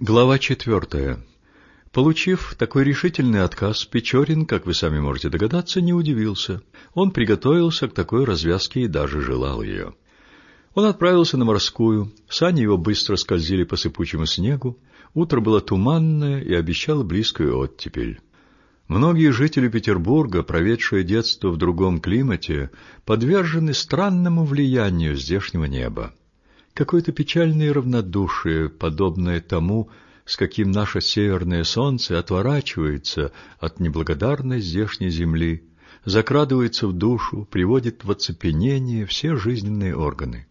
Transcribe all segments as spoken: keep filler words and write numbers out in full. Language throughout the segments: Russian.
Глава четвертая. Получив такой решительный отказ, Печорин, как вы сами можете догадаться, не удивился. Он приготовился к такой развязке и даже желал ее. Он отправился на морскую, сани его быстро скользили по сыпучему снегу, утро было туманное и обещало близкую оттепель. Многие жители Петербурга, проведшие детство в другом климате, подвержены странному влиянию здешнего неба. Какое-то печальное равнодушие, подобное тому, с каким наше северное солнце отворачивается от неблагодарной здешней земли, закрадывается в душу, приводит в оцепенение все жизненные органы.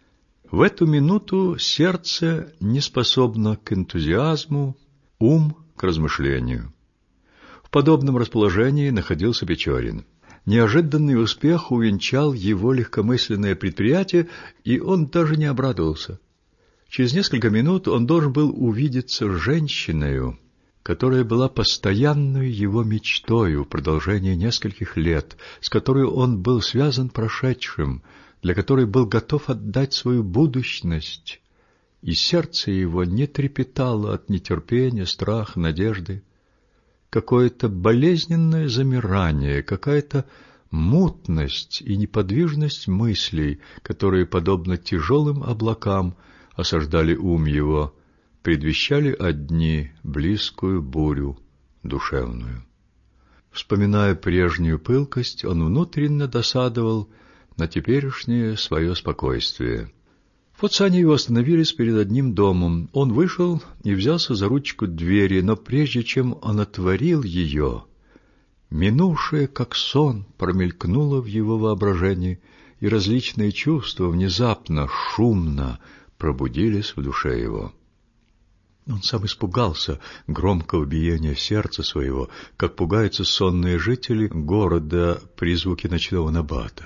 В эту минуту сердце не способно к энтузиазму, ум — к размышлению. В подобном расположении находился Печорин. Неожиданный успех увенчал его легкомысленное предприятие, и он даже не обрадовался. Через несколько минут он должен был увидеться с женщиною, которая была постоянной его мечтою в продолжении нескольких лет, с которой он был связан прошедшим, для которой был готов отдать свою будущность, и сердце его не трепетало от нетерпения, страха, надежды. Какое-то болезненное замирание, какая-то мутность и неподвижность мыслей, которые, подобно тяжелым облакам, осаждали ум его, предвещали одни близкую бурю душевную. Вспоминая прежнюю пылкость, он внутренно досадовал на теперешнее свое спокойствие. Вот сани его остановились перед одним домом. Он вышел и взялся за ручку двери, но прежде чем он отворил ее, минувшее, как сон, промелькнуло в его воображении, и различные чувства внезапно, шумно пробудились в душе его. Он сам испугался громкого биения сердца своего, как пугаются сонные жители города при звуке ночного набата.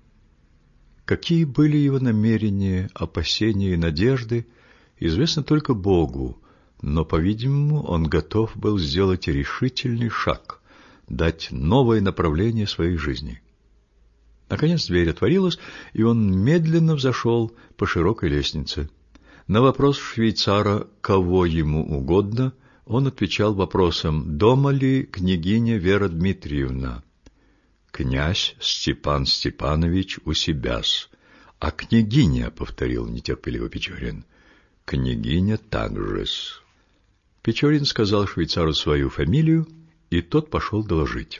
Какие были его намерения, опасения и надежды, известно только Богу, но, по-видимому, он готов был сделать решительный шаг, дать новое направление своей жизни. Наконец дверь отворилась, и он медленно взошел по широкой лестнице. На вопрос швейцара, кого ему угодно, он отвечал вопросом: «Дома ли княгиня Вера Дмитриевна?» «Князь Степан Степанович у себя-с». «А княгиня?» — повторил нетерпеливо Печорин. «Княгиня также-с». Печорин сказал швейцару свою фамилию, и тот пошел доложить.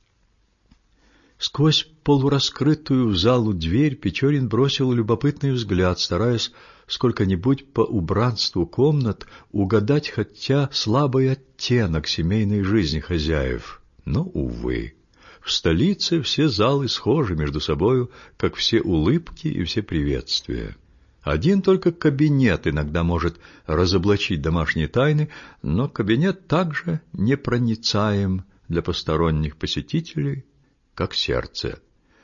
Сквозь полураскрытую в залу дверь Печорин бросил любопытный взгляд, стараясь сколько-нибудь по убранству комнат угадать хотя слабый оттенок семейной жизни хозяев. Но, увы, в столице все залы схожи между собою, как все улыбки и все приветствия. Один только кабинет иногда может разоблачить домашние тайны, но кабинет также непроницаем для посторонних посетителей, как сердце.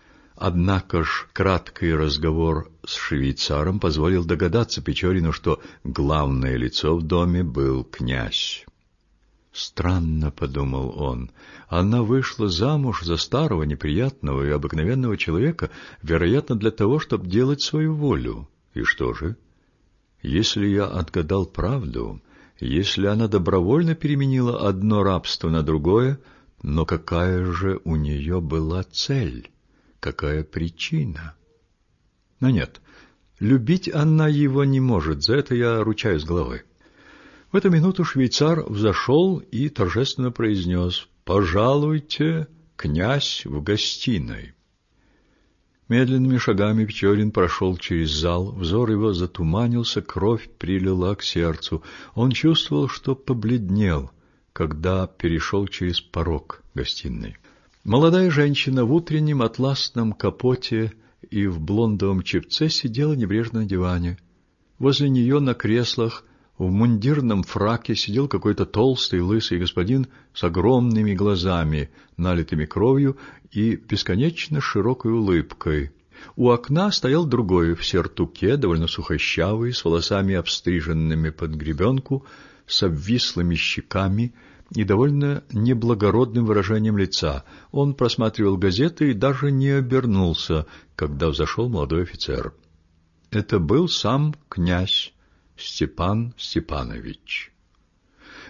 Однако ж краткий разговор с швейцаром позволил догадаться Печорину, что главное лицо в доме был князь. «Странно», — подумал он, — «она вышла замуж за старого, неприятного и обыкновенного человека, вероятно, для того, чтобы делать свою волю. И что же? Если я отгадал правду, если она добровольно переменила одно рабство на другое, но какая же у нее была цель? Какая причина? Но нет, любить она его не может, за это я ручаюсь головой». В эту минуту швейцар взошел и торжественно произнес: «Пожалуйте, князь в гостиной». Медленными шагами Печорин прошел через зал, взор его затуманился, кровь прилила к сердцу. Он чувствовал, что побледнел, когда перешел через порог гостиной. Молодая женщина в утреннем атласном капоте и в блондовом чепце сидела небрежно на диване. Возле нее на креслах в мундирном фраке сидел какой-то толстый лысый господин с огромными глазами, налитыми кровью, и бесконечно широкой улыбкой. У окна стоял другой в сертуке, довольно сухощавый, с волосами обстриженными под гребенку, с обвислыми щеками и довольно неблагородным выражением лица. Он просматривал газеты и даже не обернулся, когда взошел молодой офицер. Это был сам князь Степан Степанович.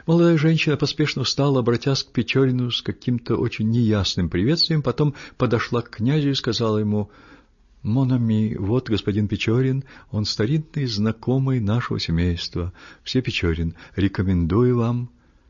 Молодая женщина поспешно встала, обратясь к Печорину с каким-то очень неясным приветствием, потом подошла к князю и сказала ему: «Мон ами, вот господин Печорин, он старинный знакомый нашего семейства. Все Печорин, рекомендую вам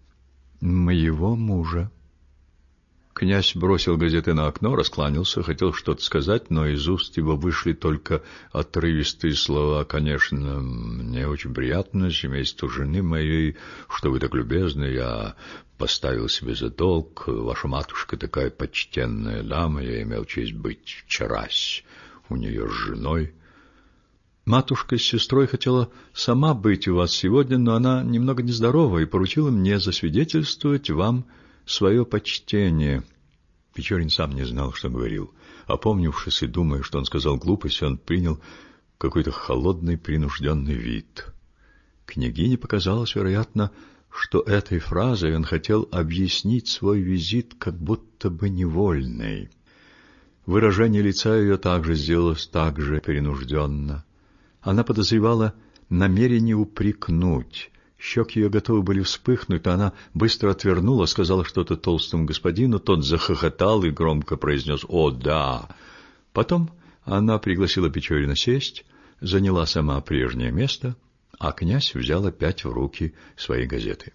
моего мужа». Князь бросил газеты на окно, раскланялся, хотел что-то сказать, но из уст его вышли только отрывистые слова: «Конечно, мне очень приятно, семейству жены моей, что вы так любезны, я поставил себе за долг, ваша матушка такая почтенная дама, я имел честь быть вчерась у нее с женой». Матушка с сестрой хотела сама быть у вас сегодня, но она немного нездорова и поручила мне засвидетельствовать вам свое почтение. Печорин сам не знал, что говорил. Опомнившись и думая, что он сказал глупость, он принял какой-то холодный, принужденный вид. Княгине показалось, вероятно, что этой фразой он хотел объяснить свой визит как будто бы невольный. Выражение лица ее также сделалось так же принужденно. Она подозревала намерение упрекнуть. Щеки ее готовы были вспыхнуть, но она быстро отвернула, сказала что-то толстому господину, тот захохотал и громко произнес: «О, да!». Потом она пригласила Печорина сесть, заняла сама прежнее место, а князь взял опять в руки свои газеты.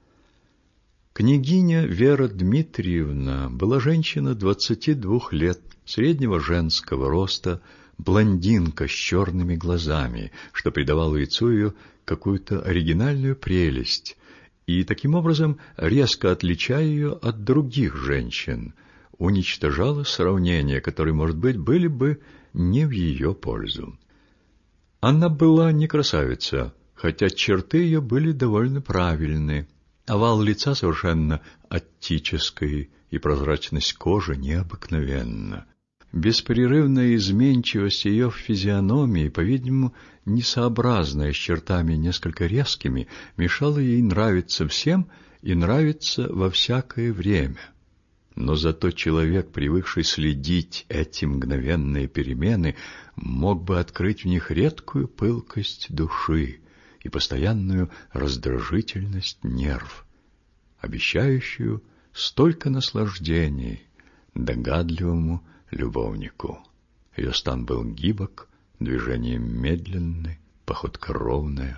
Княгиня Вера Дмитриевна была женщина двадцати двух лет, среднего женского роста, блондинка с черными глазами, что придавало лицу ее какую-то оригинальную прелесть и, таким образом, резко отличая ее от других женщин, уничтожала сравнения, которые, может быть, были бы не в ее пользу. Она была не красавица, хотя черты ее были довольно правильные, овал лица совершенно аттический и прозрачность кожи необыкновенна. Беспрерывная изменчивость ее физиономии, по-видимому, несообразная с чертами несколько резкими, мешала ей нравиться всем и нравиться во всякое время. Но зато человек, привыкший следить эти мгновенные перемены, мог бы открыть в них редкую пылкость души и постоянную раздражительность нерв, обещающую столько наслаждений догадливому любовнику. Ее стан был гибок, движение медленное, походка ровная.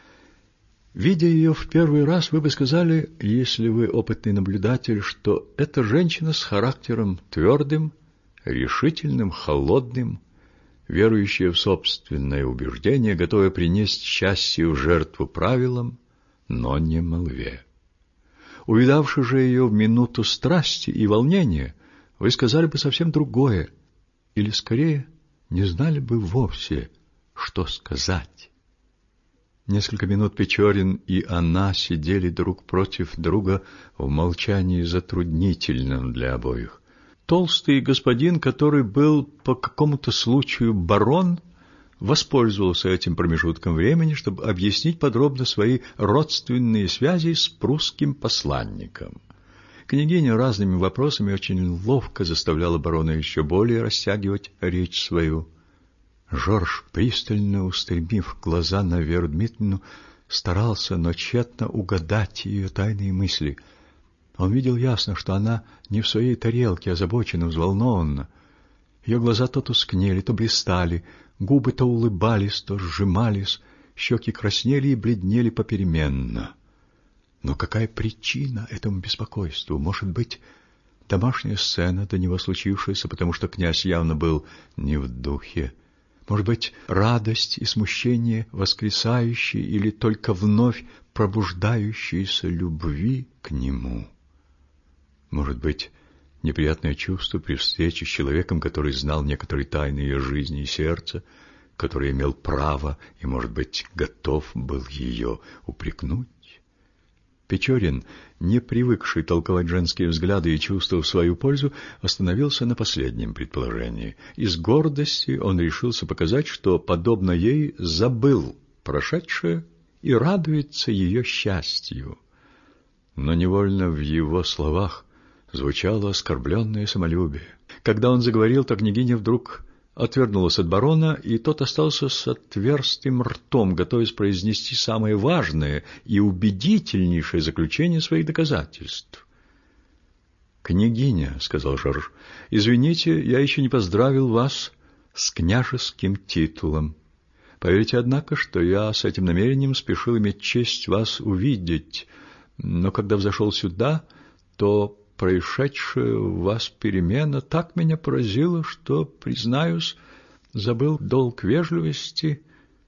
Видя ее в первый раз, вы бы сказали, если вы опытный наблюдатель, что это женщина с характером твердым, решительным, холодным, верующая в собственное убеждение, готовая принести счастье в жертву правилам, но не молве. Увидавши же ее в минуту страсти и волнения, вы сказали бы совсем другое, или, скорее, не знали бы вовсе, что сказать. Несколько минут Печорин и она сидели друг против друга в молчании затруднительном для обоих. Толстый господин, который был по какому-то случаю барон, воспользовался этим промежутком времени, чтобы объяснить подробно свои родственные связи с прусским посланником. Княгиня разными вопросами очень ловко заставляла барона еще более растягивать речь свою. Жорж, пристально устремив глаза на Веру Дмитриевну, старался, но тщетно угадать ее тайные мысли. Он видел ясно, что она не в своей тарелке, озабочена, взволнована. Ее глаза то тускнели, то блистали, губы то улыбались, то сжимались, щеки краснели и бледнели попеременно. Но какая причина этому беспокойству? Может быть, домашняя сцена, до него случившаяся, потому что князь явно был не в духе. Может быть, радость и смущение воскресающей или только вновь пробуждающейся любви к нему. Может быть, неприятное чувство при встрече с человеком, который знал некоторые тайны ее жизни и сердца, который имел право и, может быть, готов был ее упрекнуть. Печорин, не привыкший толковать женские взгляды и чувства в свою пользу, остановился на последнем предположении. Из гордости он решился показать, что, подобно ей, забыл прошедшее и радуется ее счастью. Но невольно в его словах звучало оскорбленное самолюбие. Когда он заговорил, то княгиня вдруг отвернулась от барона, и тот остался с отверстым ртом, готовясь произнести самое важное и убедительнейшее заключение своих доказательств. «Княгиня», — сказал Жорж, — «извините, я еще не поздравил вас с княжеским титулом. Поверьте, однако, что я с этим намерением спешил иметь честь вас увидеть, но когда взошел сюда, то происшедшая у вас перемена так меня поразила, что, признаюсь, забыл долг вежливости».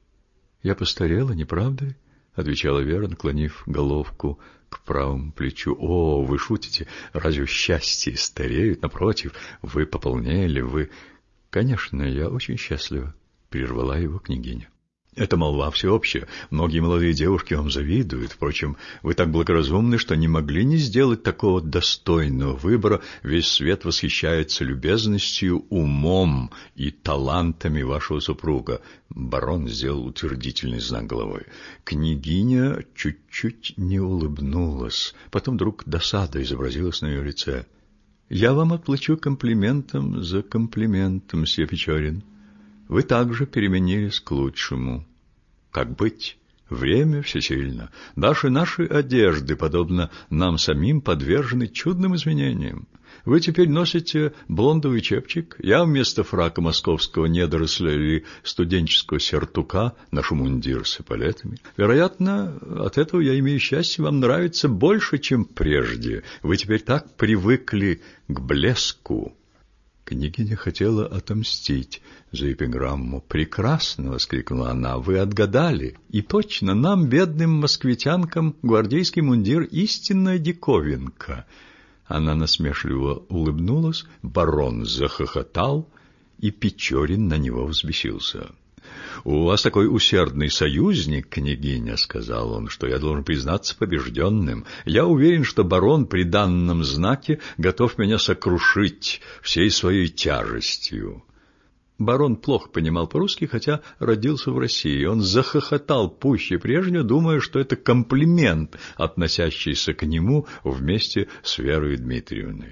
«Я постарела, не правда ли?» — отвечала Вера, наклонив головку к правому плечу. «О, вы шутите? Разве счастье стареют? Напротив, вы пополнели, вы...» «Конечно, я очень счастлива», — прервала его княгиня. «Это молва всеобщая. Многие молодые девушки вам завидуют. Впрочем, вы так благоразумны, что не могли не сделать такого достойного выбора. Весь свет восхищается любезностью, умом и талантами вашего супруга». Барон сделал утвердительный знак головой. Княгиня чуть-чуть не улыбнулась. Потом вдруг досада изобразилась на ее лице. «Я вам отплачу комплиментом за комплиментом, мсье Печорин. Вы также переменились к лучшему. Как быть? Время всесильно. Даже наши одежды, подобно нам самим, подвержены чудным изменениям. Вы теперь носите блондовый чепчик, я вместо фрака московского недоросля или студенческого сюртука ношу мундир с эполетами. Вероятно, от этого я имею счастье вам нравится больше, чем прежде. Вы теперь так привыкли к блеску». Княгиня хотела отомстить за эпиграмму. «Прекрасно!» — воскликнула она. «Вы отгадали! И точно, нам, бедным москвитянкам, гвардейский мундир — истинная диковинка!» Она насмешливо улыбнулась, барон захохотал, и Печорин на него взбесился. «У вас такой усердный союзник, княгиня, — сказал он, — что я должен признаться побежденным. Я уверен, что барон при данном знаке готов меня сокрушить всей своей тяжестью». Барон плохо понимал по-русски, хотя родился в России. Он захохотал пуще прежнего, думая, что это комплимент, относящийся к нему вместе с Верой Дмитриевной.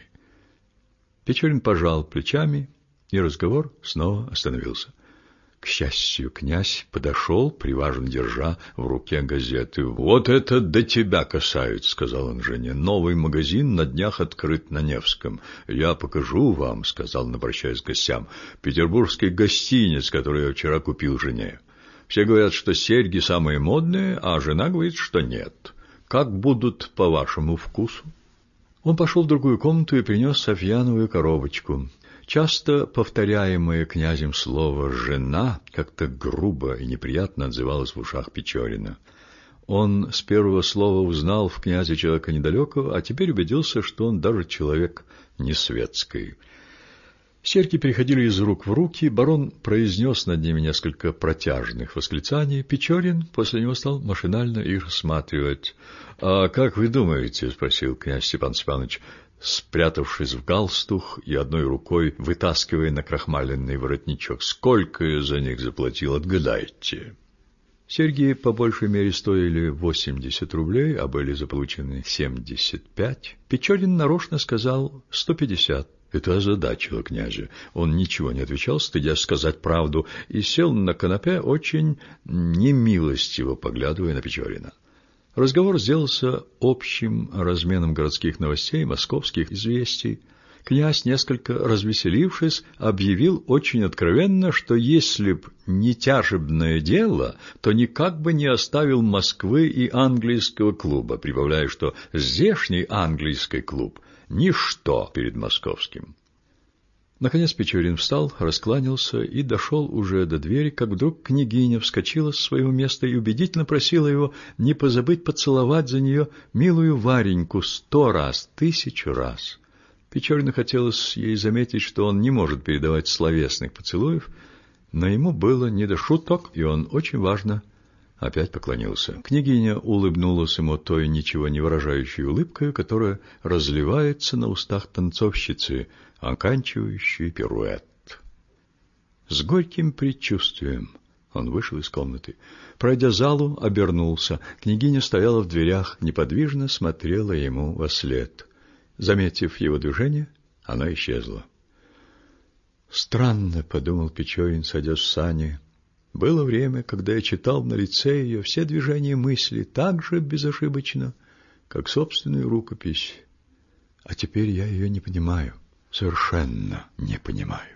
Печорин пожал плечами, и разговор снова остановился. К счастью, князь подошел, приважно держа в руке газеты. «Вот это до тебя касается, — сказал он жене. — Новый магазин на днях открыт на Невском. Я покажу вам, — сказал, обращаясь к гостям, — петербургский гостиниц, который я вчера купил жене. Все говорят, что серьги самые модные, а жена говорит, что нет. Как будут по вашему вкусу?» Он пошел в другую комнату и принес софьяновую коробочку. Часто повторяемое князем слово «жена» как-то грубо и неприятно отзывалось в ушах Печорина. Он с первого слова узнал в князе человека недалекого, а теперь убедился, что он даже человек не светский. Серьги переходили из рук в руки, барон произнес над ними несколько протяжных восклицаний. Печорин после него стал машинально их рассматривать. «А как вы думаете, — спросил князь Степан Степанович, спрятавшись в галстух и одной рукой вытаскивая накрахмаленный воротничок, — сколько я за них заплатил, отгадайте?» Серьги по большей мере стоили восемьдесят рублей, а были заполучены семьдесят пять. Печорин нарочно сказал сто пятьдесят. Это озадачило князя. Он ничего не отвечал, стыдясь сказать правду, и сел на канапе, очень немилостиво поглядывая на Печорина. Разговор сделался общим разменом городских новостей, московских известий. Князь, несколько развеселившись, объявил очень откровенно, что если б не тяжебное дело, то никак бы не оставил Москвы и английского клуба, прибавляя, что здешний английский клуб — ничто перед московским. Наконец Печорин встал, раскланялся и дошел уже до двери, как вдруг княгиня вскочила с своего места и убедительно просила его не позабыть поцеловать за нее милую Вареньку сто раз, тысячу раз. Печорину хотелось ей заметить, что он не может передавать словесных поцелуев, но ему было не до шуток, и он очень важно опять поклонился. Княгиня улыбнулась ему той ничего не выражающей улыбкой, которая разливается на устах танцовщицы, оканчивающей пируэт. С горьким предчувствием он вышел из комнаты. Пройдя залу, обернулся. Княгиня стояла в дверях, неподвижно смотрела ему вослед. Заметив его движение, она исчезла. Странно, подумал Печорин, садясь в сани. Было время, когда я читал на лице ее все движения мысли так же безошибочно, как собственную рукопись. А теперь я ее не понимаю, совершенно не понимаю.